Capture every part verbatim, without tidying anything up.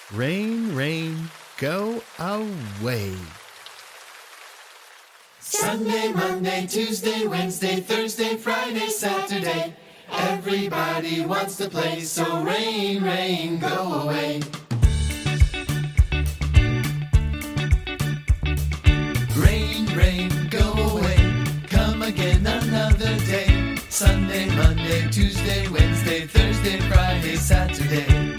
Rain, rain, go away. Sunday, Monday, Tuesday, Wednesday, Thursday, Friday, Saturday. Everybody wants to play, so rain, rain, go away. Rain, rain, go away. Come again another day. Sunday, Monday, Tuesday, Wednesday, Thursday, Friday, Saturday.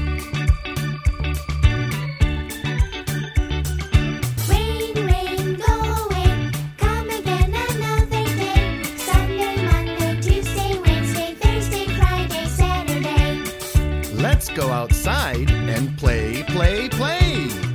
Rain, rain, go away. Come again another day. Sunday, Monday, Tuesday, Wednesday, Thursday, Friday, Saturday. Let's go outside and play, play, play.